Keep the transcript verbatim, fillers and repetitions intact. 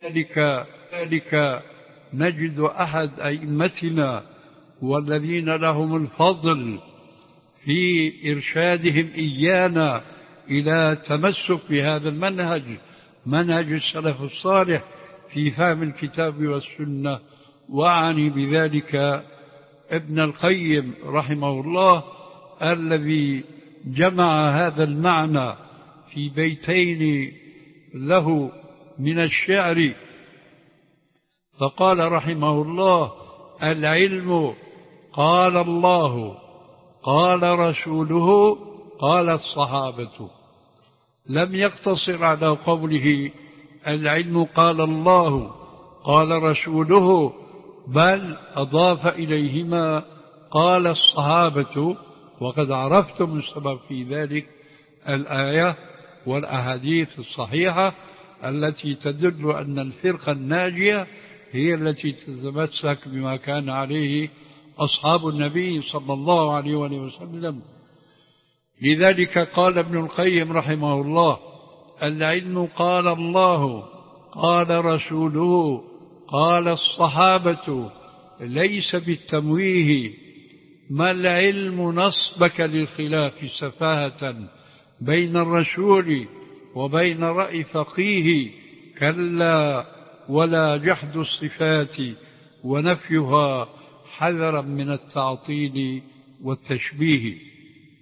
ذلك ذلك نجد أحد أئمتنا والذين لهم الفضل في إرشادهم إيانا إلى تمسك بهذا المنهج، منهج السلف الصالح في فهم الكتاب والسنة. وأعني بذلك ابن القيم رحمه الله الذي جمع هذا المعنى في بيتين له من الشعر، فقال رحمه الله: العلم قال الله قال رسوله قال الصحابة. لم يقتصر على قوله العلم قال الله قال رسوله، بل أضاف إليهما قال الصحابة. وقد عرفتم السبب في ذلك، الآية والأحاديث الصحيحة التي تدل أن الفرقة الناجية هي التي تتمسك بما كان عليه أصحاب النبي صلى الله عليه وسلم. لذلك قال ابن القيم رحمه الله: العلم قال الله قال رسوله قال الصحابة، ليس بالتمويه. ما العلم نصبك للخلاف سفاهة بين الرسول وبين رأي فقيه، كلا ولا جحد الصفات ونفيها حذرا من التعطيل والتشبيه.